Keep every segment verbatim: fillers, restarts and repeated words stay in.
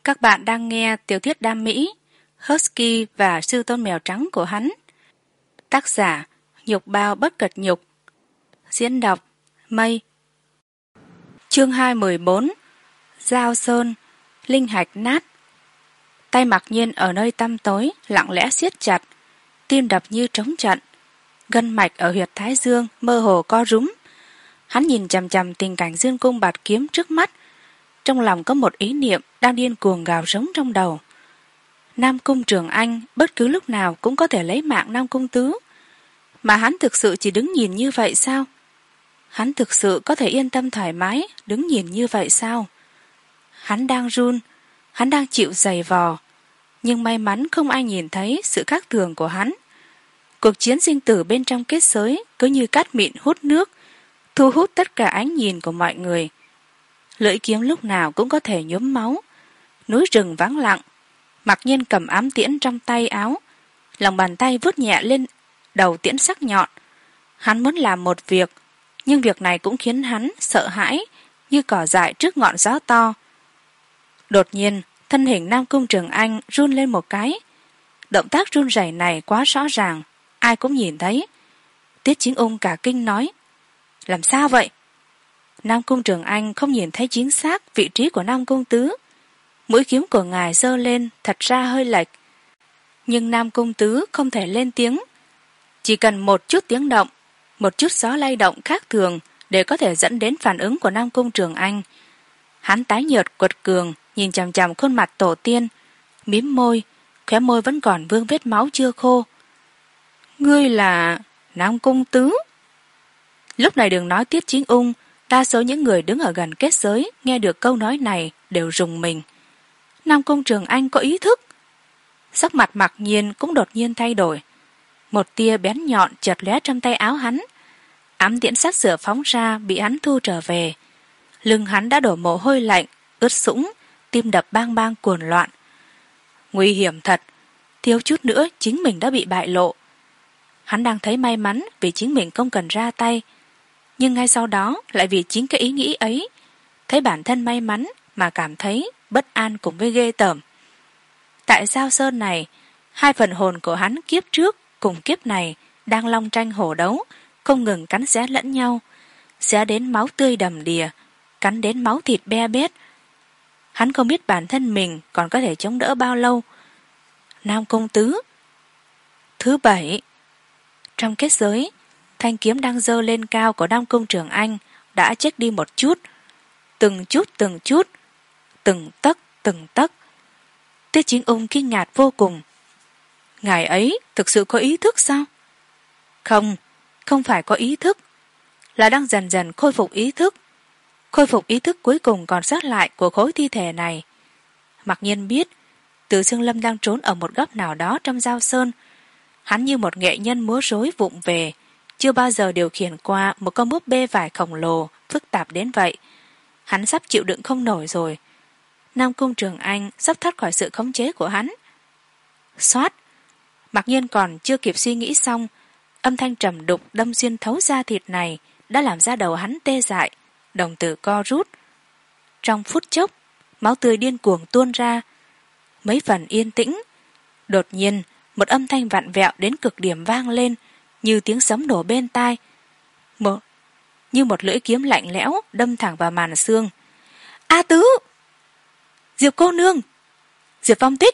Các bạn đang nghe tiểu thuyết đam mỹ Husky và sư tôn mèo trắng của hắn. Tác giả Nhục Bao Bất Cật Nhục. Diễn đọc Mây. Chương hai mười bốn. Giao sơn, linh hạch nát. Tay Mặc Nhiên ở nơi tăm tối lặng lẽ siết chặt, tim đập như trống trận, gân mạch ở huyệt thái dương mơ hồ co rúm. Hắn nhìn chằm chằm tình cảnh dương cung bạt kiếm trước mắt, trong lòng có một ý niệm đang điên cuồng gào rống trong đầu. Nam Cung Trường Anh bất cứ lúc nào cũng có thể lấy mạng Nam Cung Tứ, mà hắn thực sự chỉ đứng nhìn như vậy sao? Hắn thực sự có thể yên tâm thoải mái đứng nhìn như vậy sao? Hắn đang run, hắn đang chịu giày vò, nhưng may mắn không ai nhìn thấy sự khác thường của hắn. Cuộc chiến sinh tử bên trong kết giới cứ như cát mịn hút nước, thu hút tất cả ánh nhìn của mọi người. Lưỡi kiếm lúc nào cũng có thể nhuốm máu. Núi rừng vắng lặng. Mặc Nhiên cầm ám tiễn trong tay áo, lòng bàn tay vuốt nhẹ lên đầu tiễn sắc nhọn. Hắn muốn làm một việc, nhưng việc này cũng khiến hắn sợ hãi như cỏ dại trước ngọn gió to. Đột nhiên thân hình Nam Cung Trường Anh run lên một cái. Động tác run rẩy này quá rõ ràng, ai cũng nhìn thấy. Tiết Chính Ung cả kinh nói: làm sao vậy? Nam Cung Trường Anh không nhìn thấy chính xác vị trí của Nam Cung Tứ. Mũi kiếm của ngài giơ lên thật ra hơi lệch, nhưng Nam Cung Tứ không thể lên tiếng. Chỉ cần một chút tiếng động, một chút gió lay động khác thường để có thể dẫn đến phản ứng của Nam Cung Trường Anh. Hắn tái nhợt quật cường nhìn chằm chằm khuôn mặt tổ tiên, mím môi, khóe môi vẫn còn vương vết máu chưa khô. Ngươi là Nam Cung Tứ? Lúc này đừng nói Tiết Chính Ung, đa số những người đứng ở gần kết giới nghe được câu nói này đều rùng mình. Nam Cung Trường Anh có ý thức. Sắc mặt Mặc Nhiên cũng đột nhiên thay đổi. Một tia bén nhọn chợt lóe trong tay áo hắn. Ám tiễn sát sửa phóng ra bị hắn thu trở về. Lưng hắn đã đổ mồ hôi lạnh, ướt sũng, tim đập bang bang cuồn loạn. Nguy hiểm thật, thiếu chút nữa chính mình đã bị bại lộ. Hắn đang thấy may mắn vì chính mình không cần ra tay, nhưng ngay sau đó lại vì chính cái ý nghĩ ấy, thấy bản thân may mắn mà cảm thấy bất an cùng với ghê tởm. Tại Giao Sơn này, hai phần hồn của hắn kiếp trước cùng kiếp này đang long tranh hổ đấu, không ngừng cắn xé lẫn nhau, xé đến máu tươi đầm đìa, cắn đến máu thịt be bét. Hắn không biết bản thân mình còn có thể chống đỡ bao lâu. Nam Cung Tứ. Thứ bảy. Trong kết giới, thanh kiếm đang giơ lên cao của Nam Cung Trường Anh đã chết đi một chút, từng chút từng chút, từng tấc từng tấc. Tiết Chính Ung kinh ngạc vô cùng. Ngài ấy thực sự có ý thức sao? Không, không phải có ý thức, là đang dần dần khôi phục ý thức, khôi phục ý thức cuối cùng còn sót lại của khối thi thể này. Mặc Nhiên biết Từ Xương Lâm đang trốn ở một góc nào đó trong Giao Sơn. Hắn như một nghệ nhân múa rối vụng về, chưa bao giờ điều khiển qua một con búp bê vải khổng lồ phức tạp đến vậy. Hắn sắp chịu đựng không nổi rồi. Nam Cung Trường Anh sắp thoát khỏi sự khống chế của hắn. Xoát! Mặc Nhiên còn chưa kịp suy nghĩ xong, âm thanh trầm đục đâm xuyên thấu da thịt này đã làm da đầu hắn tê dại, đồng tử co rút. Trong phút chốc, máu tươi điên cuồng tuôn ra. Mấy phần yên tĩnh, đột nhiên một âm thanh vặn vẹo đến cực điểm vang lên, như tiếng sấm nổ bên tai, một như một lưỡi kiếm lạnh lẽo đâm thẳng vào màn xương. A Tứ! Diệp cô nương! Diệp Phong Tích!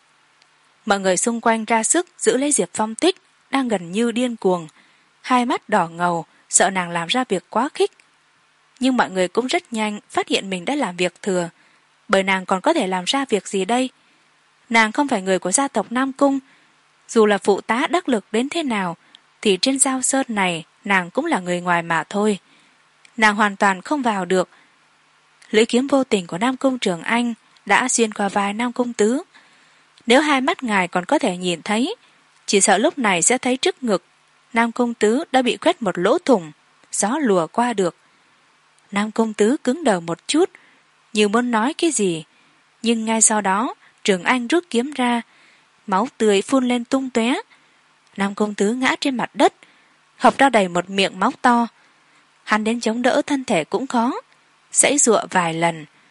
Mọi người xung quanh ra sức giữ lấy Diệp Phong Tích đang gần như điên cuồng, hai mắt đỏ ngầu, sợ nàng làm ra việc quá khích. Nhưng mọi người cũng rất nhanh phát hiện mình đã làm việc thừa, bởi nàng còn có thể làm ra việc gì đây? Nàng không phải người của gia tộc Nam Cung, dù là phụ tá đắc lực đến thế nào thì trên Giao Sơn này nàng cũng là người ngoài mà thôi. Nàng hoàn toàn không vào được. Lưỡi kiếm vô tình của Nam Cung Trường Anh đã xuyên qua vai Nam Cung Tứ. Nếu hai mắt ngài còn có thể nhìn thấy, chỉ sợ lúc này sẽ thấy trước ngực Nam Cung Tứ đã bị quét một lỗ thủng, gió lùa qua được. Nam Cung Tứ cứng đờ một chút, như muốn nói cái gì, nhưng ngay sau đó Trường Anh rút kiếm ra, máu tươi phun lên tung tóe. Nam Cung Tứ ngã trên mặt đất, hộc ra đầy một miệng máu to. Hắn đến chống đỡ thân thể cũng khó, giãy giụa vài lần,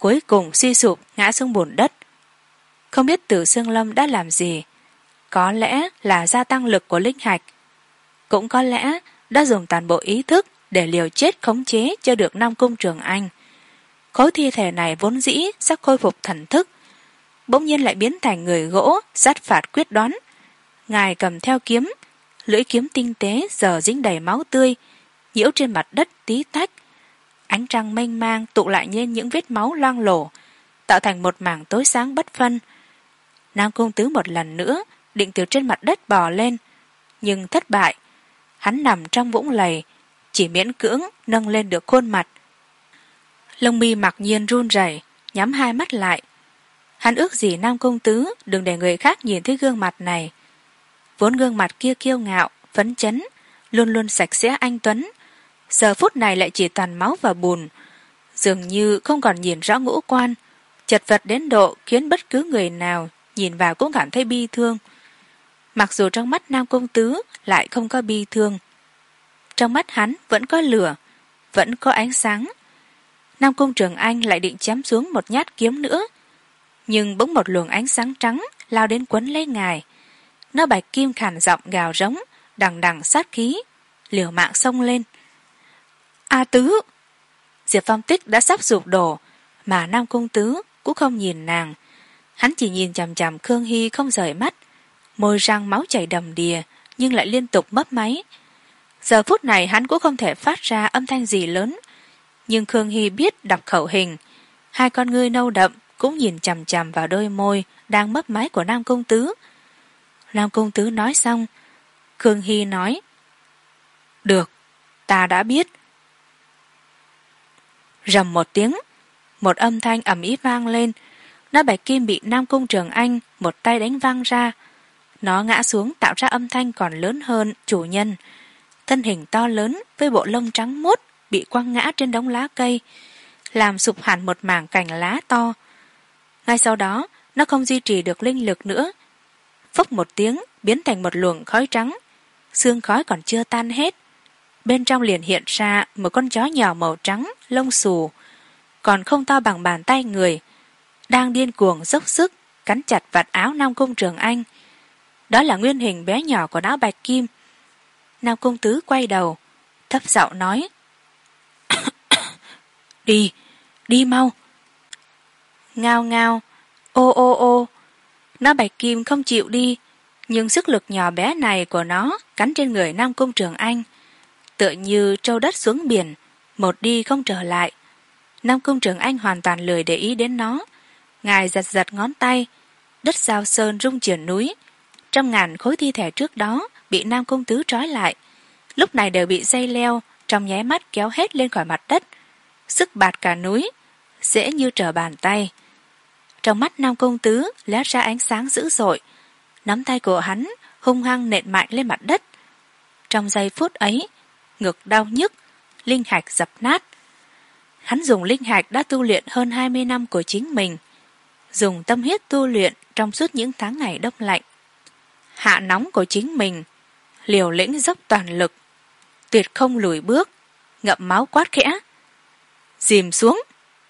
cuối cùng suy sụp ngã xuống bùn đất. Không biết Tử Xương Lâm đã làm gì, có lẽ là gia tăng lực của linh hạch, cũng có lẽ đã dùng toàn bộ ý thức để liều chết khống chế cho được Nam Cung Trường Anh. Khối thi thể này vốn dĩ sắp khôi phục thần thức, bỗng nhiên lại biến thành người gỗ sát phạt quyết đoán. Ngài cầm theo kiếm, lưỡi kiếm tinh tế giờ dính đầy máu tươi, nhiễu trên mặt đất tí tách. Ánh trăng mênh mang tụ lại lên những vết máu loang lổ, tạo thành một mảng tối sáng bất phân. Nam Cung Tứ một lần nữa định từ trên mặt đất bò lên, nhưng thất bại. Hắn nằm trong vũng lầy, chỉ miễn cưỡng nâng lên được khuôn mặt. Lông mi mặc nhiên run rẩy, nhắm hai mắt lại. Hắn ước gì Nam Cung Tứ đừng để người khác nhìn thấy gương mặt này. Vốn gương mặt kia kiêu ngạo, phấn chấn, luôn luôn sạch sẽ anh tuấn, giờ phút này lại chỉ toàn máu và bùn, dường như không còn nhìn rõ ngũ quan, chật vật đến độ khiến bất cứ người nào nhìn vào cũng cảm thấy bi thương. Mặc dù trong mắt Nam Cung Tứ lại không có bi thương, trong mắt hắn vẫn có lửa, vẫn có ánh sáng. Nam Cung Trường Anh lại định chém xuống một nhát kiếm nữa, nhưng bỗng một luồng ánh sáng trắng lao đến quấn lấy ngài. Nó bạch kim khàn giọng gào rống, đằng đằng sát khí, liều mạng xông lên. A Tứ! Diệp Phong Tích đã sắp sụp đổ, mà Nam Cung Tứ cũng không nhìn nàng. Hắn chỉ nhìn chằm chằm Khương Hy không rời mắt, môi răng máu chảy đầm đìa, nhưng lại liên tục mấp máy. Giờ phút này hắn cũng không thể phát ra âm thanh gì lớn, nhưng Khương Hy biết đọc khẩu hình. Hai con ngươi nâu đậm cũng nhìn chằm chằm vào đôi môi đang mấp máy của Nam Cung Tứ. Nam Cung Tứ nói xong, Khương Hy nói: Được, ta đã biết. Rầm một tiếng, một âm thanh ầm ĩ vang lên. Nó bạch kim bị Nam Cung Trường Anh một tay đánh văng ra. Nó ngã xuống tạo ra âm thanh còn lớn hơn chủ nhân. Thân hình to lớn với bộ lông trắng muốt bị quăng ngã trên đống lá cây, làm sụp hẳn một mảng cành lá to. Ngay sau đó, nó không duy trì được linh lực nữa, phốc một tiếng biến thành một luồng khói trắng. Sương khói còn chưa tan hết, bên trong liền hiện ra một con chó nhỏ màu trắng, lông xù, còn không to bằng bàn tay người, đang điên cuồng dốc sức cắn chặt vạt áo Nam Cung Trường Anh. Đó là nguyên hình bé nhỏ của não bạch kim. Nam Cung Tứ quay đầu, thấp giọng nói: Đi, đi mau. Ngao ngao, ô ô ô. Nó bạch kim không chịu đi, nhưng sức lực nhỏ bé này của nó cắn trên người Nam Cung Trường Anh, tựa như trâu đất xuống biển, một đi không trở lại. Nam Cung Trường Anh hoàn toàn lười để ý đến nó. Ngài giật giật ngón tay, đất Giao Sơn rung chuyển núi. Trăm ngàn khối thi thể trước đó bị Nam Cung Tứ trói lại, lúc này đều bị dây leo trong nháy mắt kéo hết lên khỏi mặt đất, sức bạt cả núi, dễ như trở bàn tay. Trong mắt Nam Cung Tứ lóe ra ánh sáng dữ dội, nắm tay của hắn hung hăng nện mạnh lên mặt đất. Trong giây phút ấy, ngực đau nhức, linh hạch dập nát. Hắn dùng linh hạch đã tu luyện hơn hai mươi năm của chính mình, dùng tâm huyết tu luyện trong suốt những tháng ngày đông lạnh, hạ nóng của chính mình, liều lĩnh dốc toàn lực, tuyệt không lùi bước, ngậm máu quát khẽ: Dìm xuống!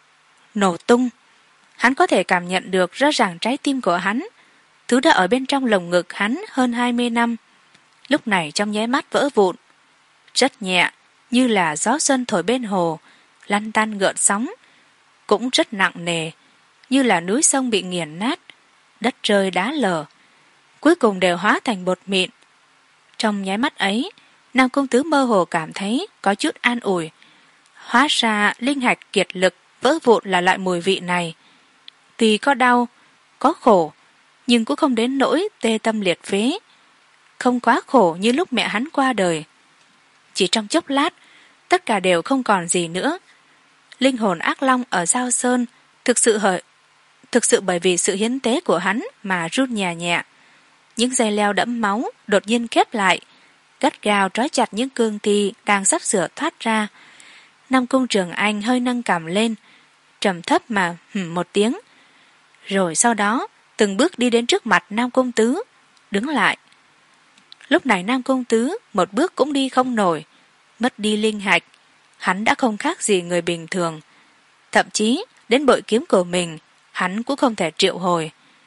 Nổ tung. Hắn có thể cảm nhận được rõ ràng trái tim của hắn, thứ đã ở bên trong lồng ngực hắn hơn hai mươi năm, lúc này trong nháy mắt vỡ vụn, rất nhẹ, như là gió xuân thổi bên hồ, lăn tăn gợn sóng, cũng rất nặng nề, như là núi sông bị nghiền nát, đất rơi đá lở, cuối cùng đều hóa thành bột mịn. Trong nháy mắt ấy, Nam Cung Tứ mơ hồ cảm thấy có chút an ủi. Hóa ra linh hạch kiệt lực vỡ vụn là loại mùi vị này. Tuy có đau, có khổ, nhưng cũng không đến nỗi tê tâm liệt phế, không quá khổ như lúc mẹ hắn qua đời. Chỉ trong chốc lát, tất cả đều không còn gì nữa. Linh hồn ác long ở Giao Sơn thực sự hợi, thực sự bởi vì sự hiến tế của hắn mà run nhẹ nhẹ. Những dây leo đẫm máu đột nhiên khép lại, gắt gao trói chặt những cương thi đang sắp sửa thoát ra. Nam Cung Trường Anh hơi nâng cằm lên, trầm thấp mà hừm một tiếng, rồi sau đó từng bước đi đến trước mặt Nam Cung Tứ, đứng lại. Lúc này Nam Cung Tứ một bước cũng đi không nổi, mất đi linh hạch, hắn đã không khác gì người bình thường, thậm chí đến bội kiếm của mình hắn cũng không thể triệu hồi.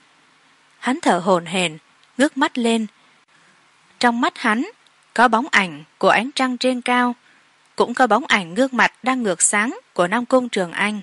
Hắn thở hổn hển, ngước mắt lên. Trong mắt hắn có bóng ảnh của ánh trăng trên cao, cũng có bóng ảnh gương mặt đang ngược sáng của Nam Cung Trường Anh.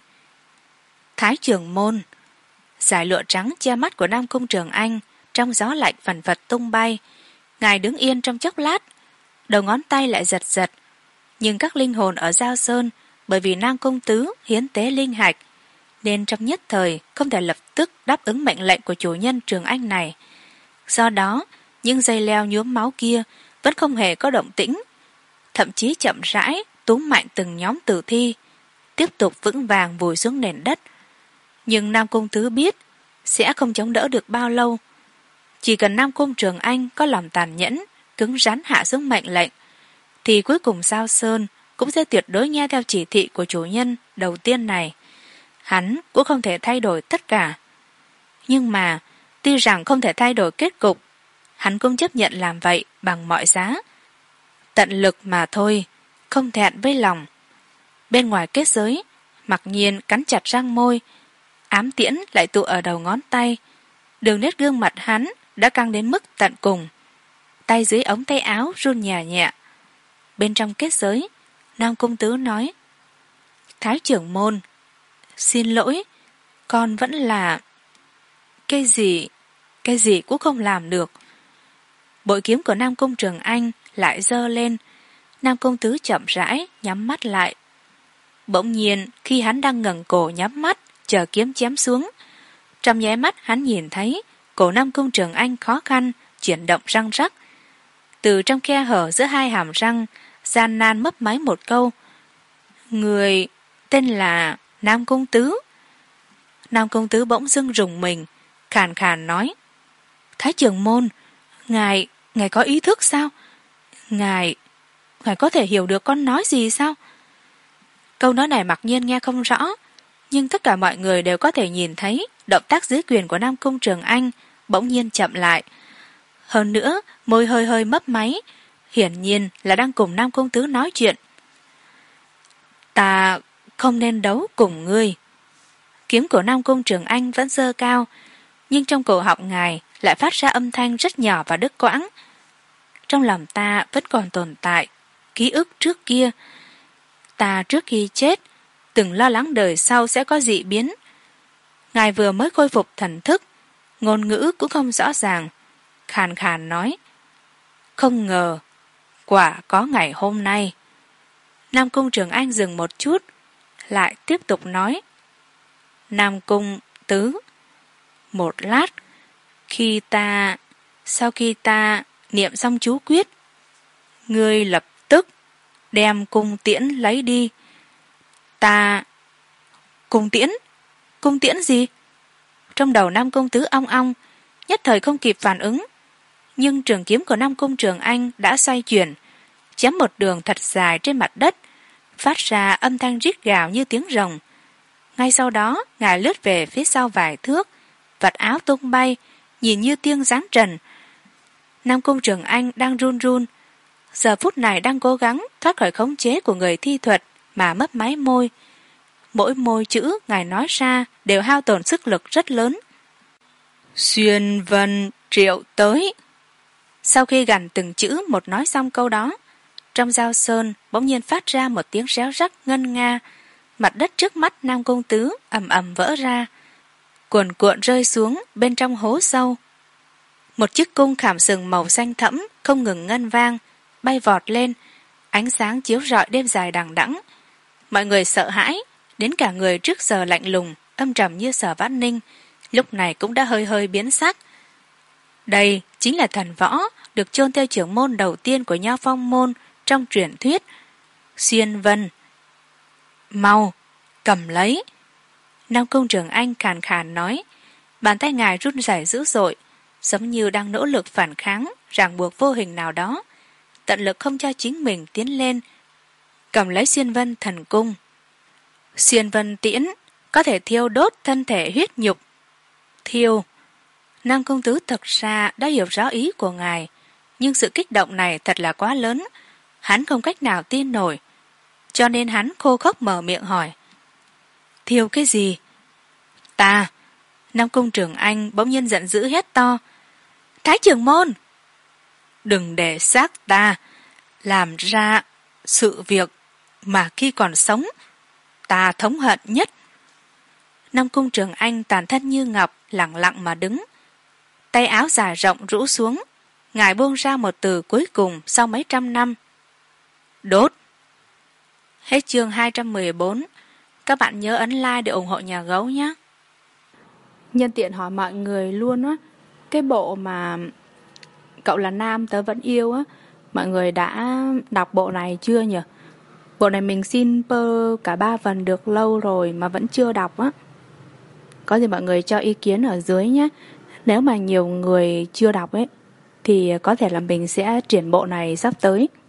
Thái Trường Môn. Dải lụa trắng che mắt của Nam Cung Trường Anh trong gió lạnh vần vật tung bay. Ngài đứng yên trong chốc lát, đầu ngón tay lại giật giật. Nhưng các linh hồn ở Giao Sơn, bởi vì Nam Cung Tứ hiến tế linh hạch, nên trong nhất thời không thể lập tức đáp ứng mệnh lệnh của chủ nhân Trường Anh này. Do đó, những dây leo nhuốm máu kia vẫn không hề có động tĩnh, thậm chí chậm rãi túm mạnh từng nhóm tử thi, tiếp tục vững vàng vùi xuống nền đất. Nhưng Nam Cung Tứ biết sẽ không chống đỡ được bao lâu. Chỉ cần Nam Cung Trường Anh có lòng tàn nhẫn, cứng rắn hạ xuống mệnh lệnh, thì cuối cùng Giao Sơn cũng sẽ tuyệt đối nghe theo chỉ thị của chủ nhân đầu tiên này. Hắn cũng không thể thay đổi tất cả. Nhưng mà, tuy rằng không thể thay đổi kết cục, hắn cũng chấp nhận làm vậy bằng mọi giá. Tận lực mà thôi, không thẹn với lòng. Bên ngoài kết giới, Mặc Nhiên cắn chặt răng môi, ám tiễn lại tụ ở đầu ngón tay. Đường nét gương mặt hắn đã căng đến mức tận cùng. Tay dưới ống tay áo run nhẹ nhẹ. Bên trong kết giới, Nam Cung Tứ nói: Thái trưởng môn, xin lỗi, con vẫn là... Cái gì, cái gì cũng không làm được. Bội kiếm của Nam Cung Trường Anh lại giơ lên. Nam Cung Tứ chậm rãi nhắm mắt lại. Bỗng nhiên khi hắn đang ngẩng cổ nhắm mắt chờ kiếm chém xuống, trong nháy mắt hắn nhìn thấy cổ Nam Cung Trường Anh khó khăn chuyển động răng rắc. Từ trong khe hở giữa hai hàm răng gian nan mấp máy một câu: Người tên là Nam Cung Tứ. Nam Cung Tứ bỗng dưng rùng mình, khàn khàn nói: Thái trưởng môn, ngài ngài có ý thức sao? ngài ngài có thể hiểu được con nói gì sao? Câu nói này Mặc Nhiên nghe không rõ, nhưng tất cả mọi người đều có thể nhìn thấy động tác dưới quyền của Nam Cung Trường Anh bỗng nhiên chậm lại. Hơn nữa môi hơi hơi mấp máy, hiển nhiên là đang cùng Nam Cung Tứ nói chuyện. Ta không nên đấu cùng ngươi. Kiếm của Nam Cung Trường Anh vẫn giơ cao, nhưng trong cổ họng ngài lại phát ra âm thanh rất nhỏ và đứt quãng. Trong lòng ta vẫn còn tồn tại ký ức trước kia. Ta trước khi chết từng lo lắng đời sau sẽ có dị biến. Ngài vừa mới khôi phục thần thức, ngôn ngữ cũng không rõ ràng, khàn khàn nói: Không ngờ quả có ngày hôm nay. Nam Cung Trường Anh dừng một chút, lại tiếp tục nói: Nam Cung Tứ, một lát, khi ta sau khi ta niệm xong chú quyết, ngươi lập tức đem cung tiễn lấy đi. Ta... Cung tiễn? Cung tiễn gì? Trong đầu Nam Cung Tứ ong ong, nhất thời không kịp phản ứng. Nhưng trường kiếm của Nam Cung Trường Anh đã xoay chuyển, chém một đường thật dài trên mặt đất, phát ra âm thanh rít gào như tiếng rồng. Ngay sau đó ngài lướt về phía sau vài thước, vạt áo tung bay, nhìn như tiên giáng trần. Nam Cung Trường Anh đang run run, giờ phút này đang cố gắng thoát khỏi khống chế của người thi thuật mà mấp máy môi. Mỗi môi chữ ngài nói ra đều hao tổn sức lực rất lớn. Xuyên Vân triệu tới. Sau khi gằn từng chữ một nói xong câu đó, trong Giao Sơn bỗng nhiên phát ra một tiếng réo rắt ngân nga. Mặt đất trước mắt Nam Cung Tứ ầm ầm vỡ ra, cuồn cuộn rơi xuống bên trong hố sâu. Một chiếc cung khảm sừng màu xanh thẫm không ngừng ngân vang, bay vọt lên, ánh sáng chiếu rọi đêm dài đằng đẵng. Mọi người sợ hãi, đến cả người trước giờ lạnh lùng âm trầm như Sở Vãn Ninh lúc này cũng đã hơi hơi biến sắc. Đây chính là thần võ được chôn theo trưởng môn đầu tiên của Nho Phong môn trong truyền thuyết, Xuyên Vân. Mau cầm lấy. Nam Cung Trường Anh khàn khàn nói, bàn tay ngài run rẩy dữ dội, giống như đang nỗ lực phản kháng ràng buộc vô hình nào đó, tận lực không cho chính mình tiến lên cầm lấy Xuyên Vân thần cung. Xuyên Vân tiễn có thể thiêu đốt thân thể huyết nhục. Thiêu. Nam Cung Tứ thật ra đã hiểu rõ ý của ngài, nhưng sự kích động này thật là quá lớn, hắn không cách nào tin nổi, cho nên hắn khô khốc mở miệng hỏi: Thiêu cái gì? Ta! Nam Cung Trường Anh bỗng nhiên giận dữ hét to. Thái trưởng môn! Đừng để xác ta làm ra sự việc mà khi còn sống ta thống hận nhất. Nam Cung Trường Anh toàn thân như ngọc, lẳng lặng mà đứng. Tay áo dài rộng rũ xuống, ngài buông ra một từ cuối cùng sau mấy trăm năm. Đốt! Hết chương hai trăm mười bốn. Các bạn nhớ ấn like để ủng hộ nhà gấu nhé. Nhân tiện hỏi mọi người luôn á, cái bộ mà Cậu Là Nam Tớ Vẫn Yêu á, mọi người đã đọc bộ này chưa nhỉ? Bộ này mình xin pơ cả ba phần được lâu rồi mà vẫn chưa đọc á. Có gì mọi người cho ý kiến ở dưới nhé. Nếu mà nhiều người chưa đọc ấy thì có thể là mình sẽ triển bộ này sắp tới.